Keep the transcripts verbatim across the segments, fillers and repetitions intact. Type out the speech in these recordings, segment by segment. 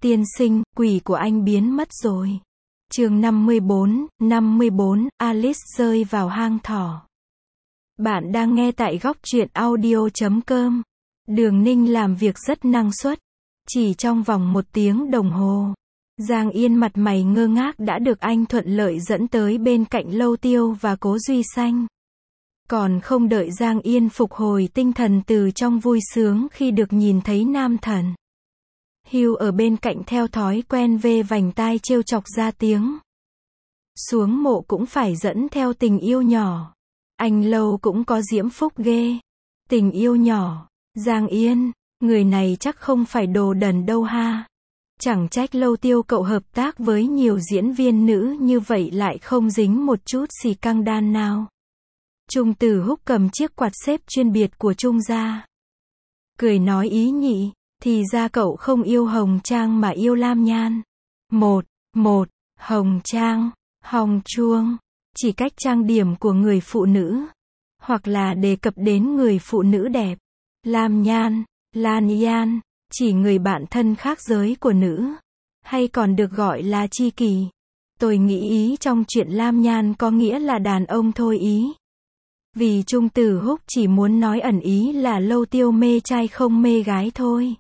Tiên sinh, quỷ của anh biến mất rồi. Chương năm mươi bốn, năm mươi bốn, Alice rơi vào hang thỏ. Bạn đang nghe tại góc truyện audio chấm com. Đường Ninh làm việc rất năng suất. Chỉ trong vòng một tiếng đồng hồ, Giang Yên mặt mày ngơ ngác đã được anh thuận lợi dẫn tới bên cạnh Lâu Tiêu và Cố Duy Xanh. Còn không đợi Giang Yên phục hồi tinh thần từ trong vui sướng khi được nhìn thấy nam thần, Hugh ở bên cạnh theo thói quen vê vành tai trêu chọc ra tiếng. Xuống mộ cũng phải dẫn theo tình yêu nhỏ. Anh Lâu cũng có diễm phúc ghê. Tình yêu nhỏ. Giang Yên, người này chắc không phải đồ đần đâu ha. Chẳng trách Lâu Tiêu cậu hợp tác với nhiều diễn viên nữ như vậy lại không dính một chút xì căng đan nào. Trung Tử Húc cầm chiếc quạt xếp chuyên biệt của Trung gia, cười nói ý nhị, thì ra cậu không yêu Hồng Trang mà yêu Lam Nhan. Một, một, Hồng Trang, Hồng Chuông, chỉ cách trang điểm của người phụ nữ, hoặc là đề cập đến người phụ nữ đẹp. Lam Nhan, Lan Yan, chỉ người bạn thân khác giới của nữ, hay còn được gọi là tri kỷ. Tôi nghĩ ý trong chuyện Lam Nhan có nghĩa là đàn ông thôi ý. Vì Trung Tử Húc chỉ muốn nói ẩn ý là Lâu Tiêu mê trai không mê gái thôi.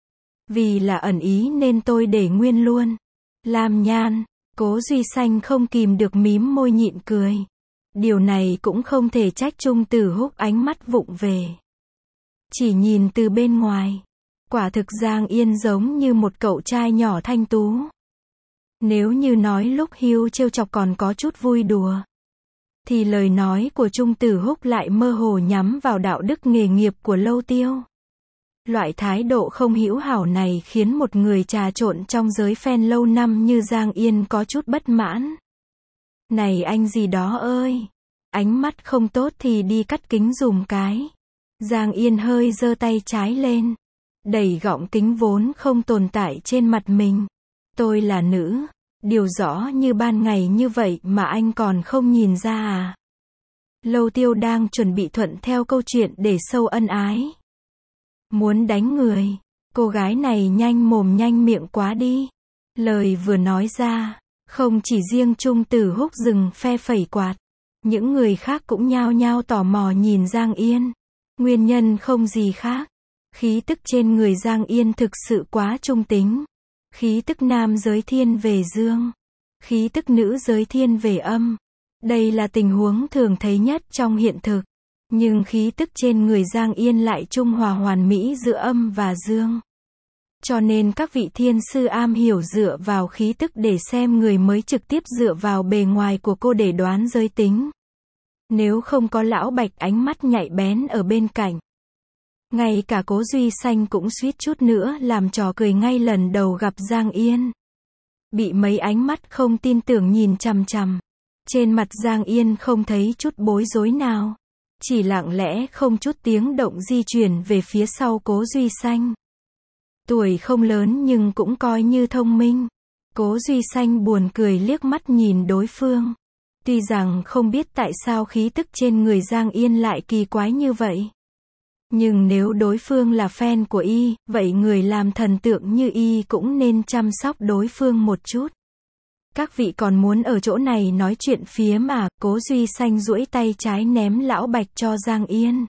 Vì là ẩn ý nên tôi để nguyên luôn. Lam Nhan, Cố Duy Xanh không kìm được mím môi nhịn cười. Điều này cũng không thể trách Trung Tử Húc ánh mắt vụng về. Chỉ nhìn từ bên ngoài, quả thực Giang Yên giống như một cậu trai nhỏ thanh tú. Nếu như nói lúc Hugh trêu chọc còn có chút vui đùa, thì lời nói của Trung Tử Húc lại mơ hồ nhắm vào đạo đức nghề nghiệp của Lâu Tiêu. Loại thái độ không hữu hảo này khiến một người trà trộn trong giới fan lâu năm như Giang Yên có chút bất mãn. Này anh gì đó ơi, ánh mắt không tốt thì đi cắt kính dùm cái. Giang Yên hơi giơ tay trái lên, đẩy gọng kính vốn không tồn tại trên mặt mình. Tôi là nữ, điều rõ như ban ngày như vậy mà anh còn không nhìn ra à? Lâu Tiêu đang chuẩn bị thuận theo câu chuyện để sâu ân ái. Muốn đánh người, cô gái này nhanh mồm nhanh miệng quá đi. Lời vừa nói ra, không chỉ riêng Trung Tử Húc dừng phe phẩy quạt, những người khác cũng nhao nhao tò mò nhìn Giang Yên. Nguyên nhân không gì khác, khí tức trên người Giang Yên thực sự quá trung tính. Khí tức nam giới thiên về dương, khí tức nữ giới thiên về âm. Đây là tình huống thường thấy nhất trong hiện thực. Nhưng khí tức trên người Giang Yên lại trung hòa hoàn mỹ giữa âm và dương. Cho nên các vị thiên sư am hiểu dựa vào khí tức để xem người mới trực tiếp dựa vào bề ngoài của cô để đoán giới tính. Nếu không có lão Bạch ánh mắt nhạy bén ở bên cạnh, ngay cả Cố Duy Xanh cũng suýt chút nữa làm trò cười ngay lần đầu gặp Giang Yên. Bị mấy ánh mắt không tin tưởng nhìn chằm chằm. Trên mặt Giang Yên không thấy chút bối rối nào. Chỉ lặng lẽ không chút tiếng động di chuyển về phía sau Cố Duy Xanh. Tuổi không lớn nhưng cũng coi như thông minh. Cố Duy Xanh buồn cười liếc mắt nhìn đối phương. Tuy rằng không biết tại sao khí tức trên người Giang Yên lại kỳ quái như vậy. Nhưng nếu đối phương là fan của y, vậy người làm thần tượng như y cũng nên chăm sóc đối phương một chút. Các vị còn muốn ở chỗ này nói chuyện phía mà, Cố Duy Xanh duỗi tay trái ném lão Bạch cho Giang Yên.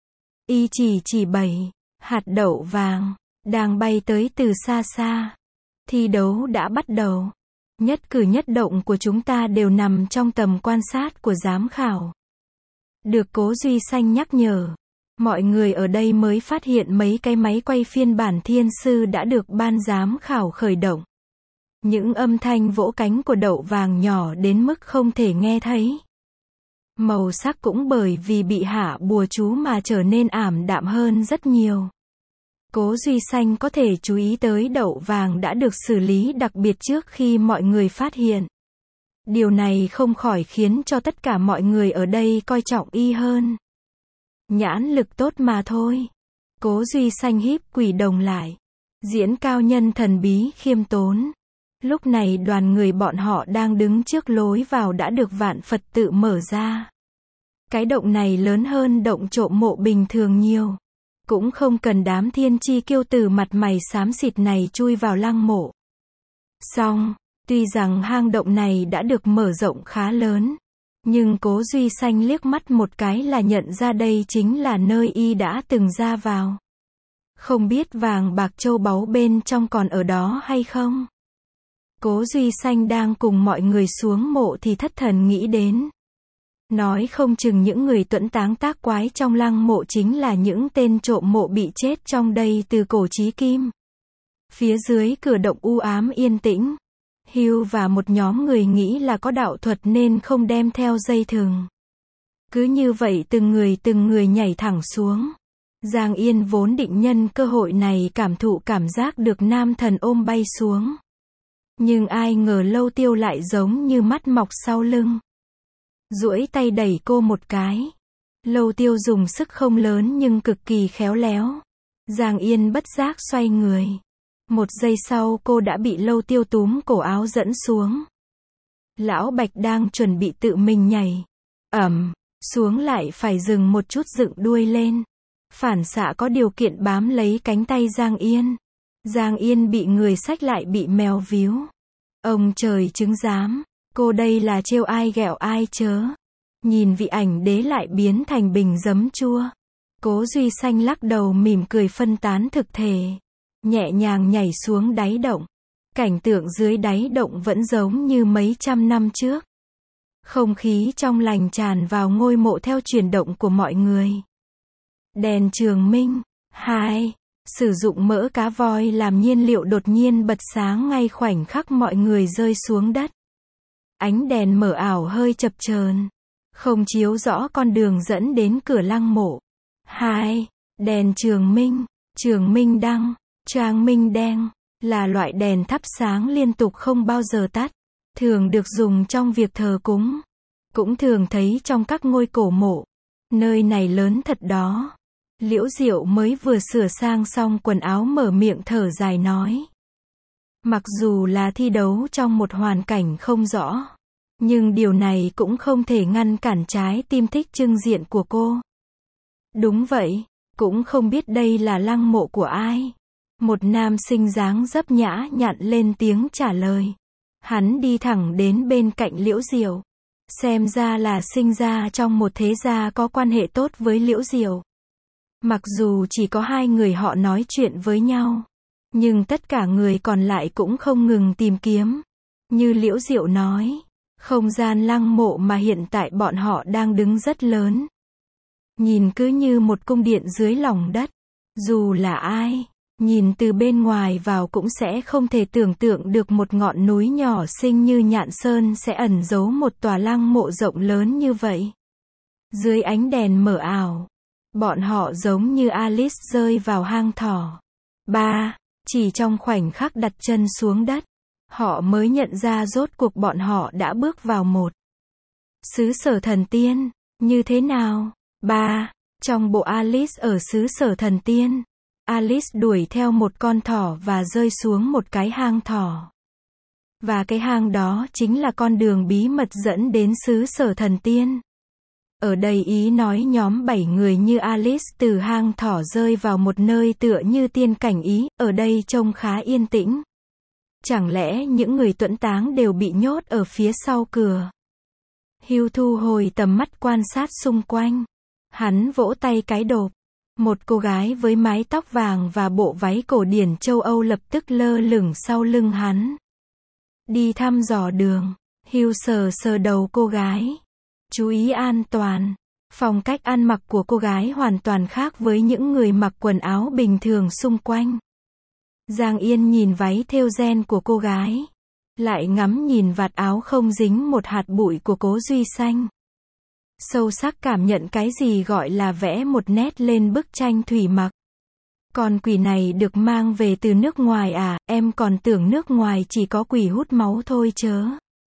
Y chỉ chỉ bảy hạt đậu vàng, đang bay tới từ xa xa. Thi đấu đã bắt đầu. Nhất cử nhất động của chúng ta đều nằm trong tầm quan sát của giám khảo. Được Cố Duy Xanh nhắc nhở, mọi người ở đây mới phát hiện mấy cái máy quay phiên bản thiên sư đã được ban giám khảo khởi động. Những âm thanh vỗ cánh của đậu vàng nhỏ đến mức không thể nghe thấy. Màu sắc cũng bởi vì bị hạ bùa chú mà trở nên ảm đạm hơn rất nhiều. Cố Duy Xanh có thể chú ý tới đậu vàng đã được xử lý đặc biệt trước khi mọi người phát hiện. Điều này không khỏi khiến cho tất cả mọi người ở đây coi trọng y hơn. Nhãn lực tốt mà thôi. Cố Duy Xanh híp quỷ đồng lại. Diễn cao nhân thần bí khiêm tốn. Lúc này đoàn người bọn họ đang đứng trước lối vào đã được vạn Phật tự mở ra. Cái động này lớn hơn động trộm mộ bình thường nhiều. Cũng không cần đám thiên chi kiêu tử mặt mày xám xịt này chui vào lăng mộ. Xong, tuy rằng hang động này đã được mở rộng khá lớn, nhưng Cố Duy Sanh liếc mắt một cái là nhận ra đây chính là nơi y đã từng ra vào. Không biết vàng bạc châu báu bên trong còn ở đó hay không? Cố Duy Sanh đang cùng mọi người xuống mộ thì thất thần nghĩ đến. Nói không chừng những người tuẫn táng tác quái trong lăng mộ chính là những tên trộm mộ bị chết trong đây từ cổ chí kim. Phía dưới cửa động u ám yên tĩnh. Hugh và một nhóm người nghĩ là có đạo thuật nên không đem theo dây thừng. Cứ như vậy từng người từng người nhảy thẳng xuống. Giang Yên vốn định nhân cơ hội này cảm thụ cảm giác được nam thần ôm bay xuống. Nhưng ai ngờ Lâu Tiêu lại giống như mắt mọc sau lưng. Duỗi tay đẩy cô một cái. Lâu Tiêu dùng sức không lớn nhưng cực kỳ khéo léo. Giang Yên bất giác xoay người. Một giây sau cô đã bị Lâu Tiêu túm cổ áo dẫn xuống. Lão Bạch đang chuẩn bị tự mình nhảy. Ẩm, xuống lại phải dừng một chút dựng đuôi lên. Phản xạ có điều kiện bám lấy cánh tay Giang Yên. Giang Yên bị người xách lại bị mèo víu. Ông trời chứng giám, cô đây là trêu ai ghẹo ai chớ. Nhìn vị ảnh đế lại biến thành bình giấm chua. Cố Duy Sanh lắc đầu mỉm cười phân tán thực thể. Nhẹ nhàng nhảy xuống đáy động. Cảnh tượng dưới đáy động vẫn giống như mấy trăm năm trước. Không khí trong lành tràn vào ngôi mộ theo chuyển động của mọi người. Đèn trường minh. Hai. Sử dụng mỡ cá voi làm nhiên liệu đột nhiên bật sáng ngay khoảnh khắc mọi người rơi xuống đất. Ánh đèn mờ ảo hơi chập chờn, không chiếu rõ con đường dẫn đến cửa lăng mộ. Hai. Đèn trường minh. Trường minh đăng, Tràng minh đen, là loại đèn thắp sáng liên tục không bao giờ tắt. Thường được dùng trong việc thờ cúng. Cũng thường thấy trong các ngôi cổ mộ. Nơi này lớn thật đó. Liễu Diệu mới vừa sửa sang xong quần áo mở miệng thở dài nói. Mặc dù là thi đấu trong một hoàn cảnh không rõ, nhưng điều này cũng không thể ngăn cản trái tim thích trưng diện của cô. Đúng vậy, cũng không biết đây là lăng mộ của ai. Một nam sinh dáng dấp nhã nhặn lên tiếng trả lời. Hắn đi thẳng đến bên cạnh Liễu Diệu. Xem ra là sinh ra trong một thế gia có quan hệ tốt với Liễu Diệu. Mặc dù chỉ có hai người họ nói chuyện với nhau, nhưng tất cả người còn lại cũng không ngừng tìm kiếm. Như Liễu Diệu nói, không gian lăng mộ mà hiện tại bọn họ đang đứng rất lớn. Nhìn cứ như một cung điện dưới lòng đất. Dù là ai, nhìn từ bên ngoài vào cũng sẽ không thể tưởng tượng được một ngọn núi nhỏ xinh như Nhạn Sơn sẽ ẩn giấu một tòa lăng mộ rộng lớn như vậy. Dưới ánh đèn mờ ảo, bọn họ giống như Alice rơi vào hang thỏ. Ba. Chỉ trong khoảnh khắc đặt chân xuống đất, họ mới nhận ra rốt cuộc bọn họ đã bước vào một xứ sở thần tiên. Như thế nào? Ba. Trong bộ Alice ở xứ sở thần tiên, Alice đuổi theo một con thỏ và rơi xuống một cái hang thỏ. Và cái hang đó chính là con đường bí mật dẫn đến xứ sở thần tiên. Ở đây ý nói nhóm bảy người như Alice từ hang thỏ rơi vào một nơi tựa như tiên cảnh ý, ở đây trông khá yên tĩnh. Chẳng lẽ những người tuẫn táng đều bị nhốt ở phía sau cửa? Hugh thu hồi tầm mắt quan sát xung quanh. Hắn vỗ tay cái đột. Một cô gái với mái tóc vàng và bộ váy cổ điển châu Âu lập tức lơ lửng sau lưng hắn. Đi thăm dò đường. Hugh sờ sờ đầu cô gái. Chú ý an toàn. Phong cách ăn mặc của cô gái hoàn toàn khác với những người mặc quần áo bình thường xung quanh. Giang Yên nhìn váy thêu ren của cô gái. Lại ngắm nhìn vạt áo không dính một hạt bụi của Cố Duy Sanh. Sâu sắc cảm nhận cái gì gọi là vẽ một nét lên bức tranh thủy mặc. Con quỷ này được mang về từ nước ngoài à, em còn tưởng nước ngoài chỉ có quỷ hút máu thôi chớ.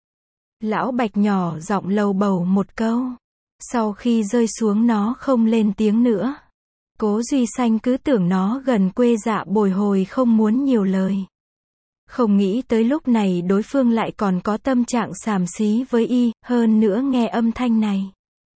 Lão Bạch nhỏ giọng lầu bầu một câu. Sau khi rơi xuống nó không lên tiếng nữa. Cố Duy Sanh cứ tưởng nó gần quê dạ bồi hồi không muốn nhiều lời. Không nghĩ tới lúc này đối phương lại còn có tâm trạng xàm xí với y, hơn nữa nghe âm thanh này.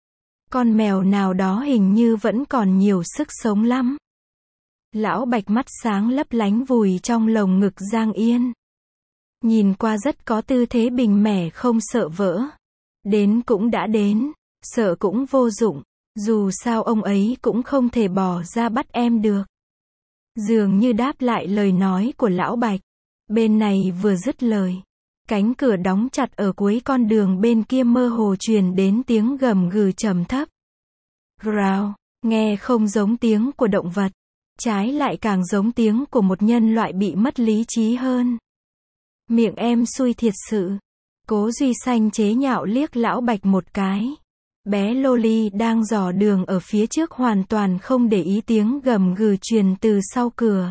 Con mèo nào đó hình như vẫn còn nhiều sức sống lắm. Lão Bạch mắt sáng lấp lánh vùi trong lồng ngực Giang Yên. Nhìn qua rất có tư thế bình mẻ không sợ vỡ. Đến cũng đã đến, sợ cũng vô dụng, dù sao ông ấy cũng không thể bỏ ra bắt em được. Dường như đáp lại lời nói của lão Bạch. Bên này vừa dứt lời, cánh cửa đóng chặt ở cuối con đường bên kia mơ hồ truyền đến tiếng gầm gừ trầm thấp. Growl, nghe không giống tiếng của động vật, trái lại càng giống tiếng của một nhân loại bị mất lý trí hơn. Miệng em xui thiệt sự. Cố Duy Xanh chế nhạo liếc lão Bạch một cái. Bé Loli đang dò đường ở phía trước hoàn toàn không để ý tiếng gầm gừ truyền từ sau cửa.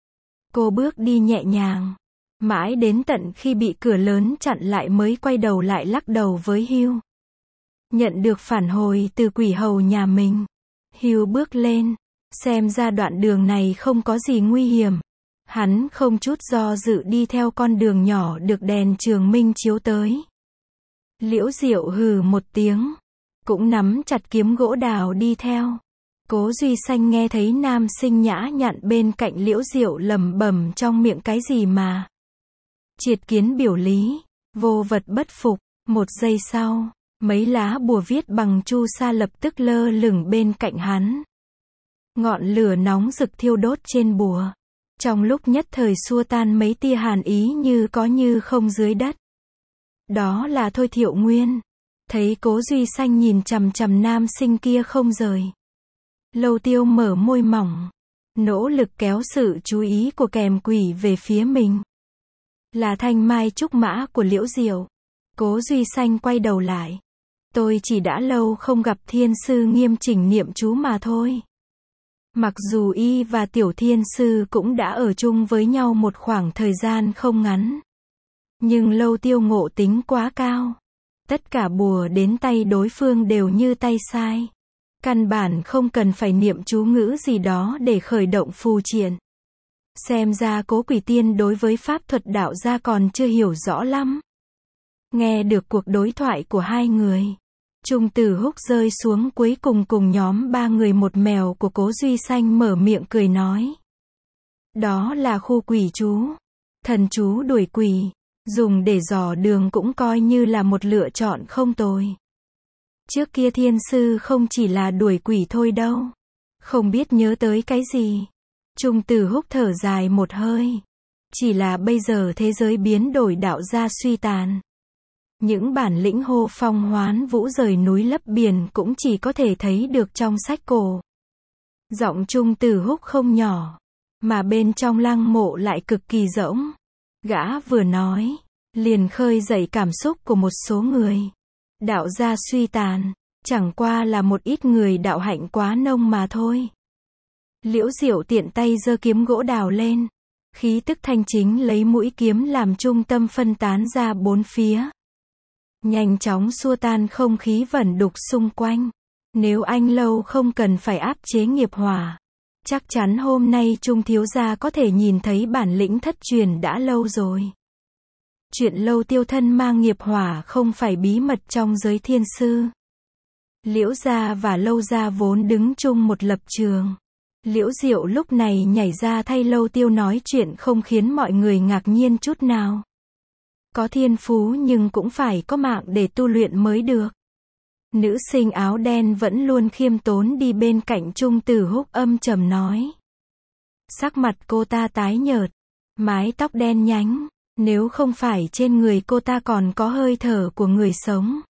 Cô bước đi nhẹ nhàng, mãi đến tận khi bị cửa lớn chặn lại mới quay đầu lại lắc đầu với Hugh. Nhận được phản hồi từ quỷ hầu nhà mình, Hugh bước lên, xem ra đoạn đường này không có gì nguy hiểm. Hắn không chút do dự đi theo con đường nhỏ được đèn trường minh chiếu tới. Liễu Diệu hừ một tiếng, cũng nắm chặt kiếm gỗ đào đi theo. Cố Duy Xanh nghe thấy nam sinh nhã nhặn bên cạnh Liễu Diệu lẩm bẩm trong miệng cái gì mà. Triệt kiến biểu lý, vô vật bất phục. Một giây sau, mấy lá bùa viết bằng chu sa lập tức lơ lửng bên cạnh hắn. Ngọn lửa nóng rực thiêu đốt trên bùa, trong lúc nhất thời xua tan mấy tia hàn ý như có như không dưới đất. Đó là Thôi Thiệu Nguyên. Thấy Cố Duy Xanh nhìn chằm chằm nam sinh kia không rời, Lâu Tiêu mở môi mỏng, nỗ lực kéo sự chú ý của kèm quỷ về phía mình. Là thanh mai trúc mã của Liễu Diệu. Cố Duy Xanh quay đầu lại. Tôi chỉ đã lâu không gặp thiên sư nghiêm chỉnh niệm chú mà thôi. Mặc dù y và tiểu thiên sư cũng đã ở chung với nhau một khoảng thời gian không ngắn, nhưng Lâu Tiêu ngộ tính quá cao. Tất cả bùa đến tay đối phương đều như tay sai. Căn bản không cần phải niệm chú ngữ gì đó để khởi động phù triện. Xem ra Cố Quỷ Tiên đối với pháp thuật đạo gia còn chưa hiểu rõ lắm. Nghe được cuộc đối thoại của hai người, Trung Tử Húc rơi xuống cuối cùng cùng nhóm ba người một mèo của Cố Duy Xanh mở miệng cười nói. Đó là khu quỷ chú. Thần chú đuổi quỷ, dùng để dò đường cũng coi như là một lựa chọn không tồi. Trước kia thiên sư không chỉ là đuổi quỷ thôi đâu. Không biết nhớ tới cái gì. Trung Tử Húc thở dài một hơi. Chỉ là bây giờ thế giới biến đổi đạo gia suy tàn. Những bản lĩnh hô phong hoán vũ rời núi lấp biển cũng chỉ có thể thấy được trong sách cổ. Giọng Trung Tử Húc không nhỏ, mà bên trong lăng mộ lại cực kỳ rỗng. Gã vừa nói, liền khơi dậy cảm xúc của một số người. Đạo gia suy tàn, chẳng qua là một ít người đạo hạnh quá nông mà thôi. Liễu Diệu tiện tay giơ kiếm gỗ đào lên. Khí tức thanh chính lấy mũi kiếm làm trung tâm phân tán ra bốn phía. Nhanh chóng xua tan không khí vẩn đục xung quanh. Nếu anh Lâu không cần phải áp chế nghiệp hỏa, chắc chắn hôm nay Trung thiếu gia có thể nhìn thấy bản lĩnh thất truyền đã lâu rồi. Chuyện Lâu Tiêu thân mang nghiệp hỏa không phải bí mật trong giới thiên sư. Liễu gia và Lâu gia vốn đứng chung một lập trường. Liễu Diệu lúc này nhảy ra thay Lâu Tiêu nói chuyện không khiến mọi người ngạc nhiên chút nào. Có thiên phú nhưng cũng phải có mạng để tu luyện mới được. Nữ sinh áo đen vẫn luôn khiêm tốn đi bên cạnh Trung Tử Húc âm trầm nói. Sắc mặt cô ta tái nhợt, mái tóc đen nhánh, nếu không phải trên người cô ta còn có hơi thở của người sống.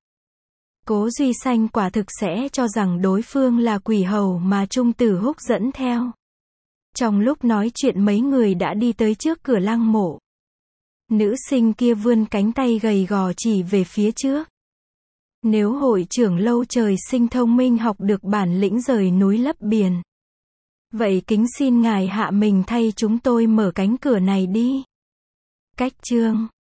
Cố Duy Xanh quả thực sẽ cho rằng đối phương là quỷ hầu mà Trung Tử Húc dẫn theo. Trong lúc nói chuyện mấy người đã đi tới trước cửa lăng mộ. Nữ sinh kia vươn cánh tay gầy gò chỉ về phía trước. Nếu hội trưởng Lâu trời sinh thông minh học được bản lĩnh rời núi lấp biển, vậy kính xin ngài hạ mình thay chúng tôi mở cánh cửa này đi. Cách chương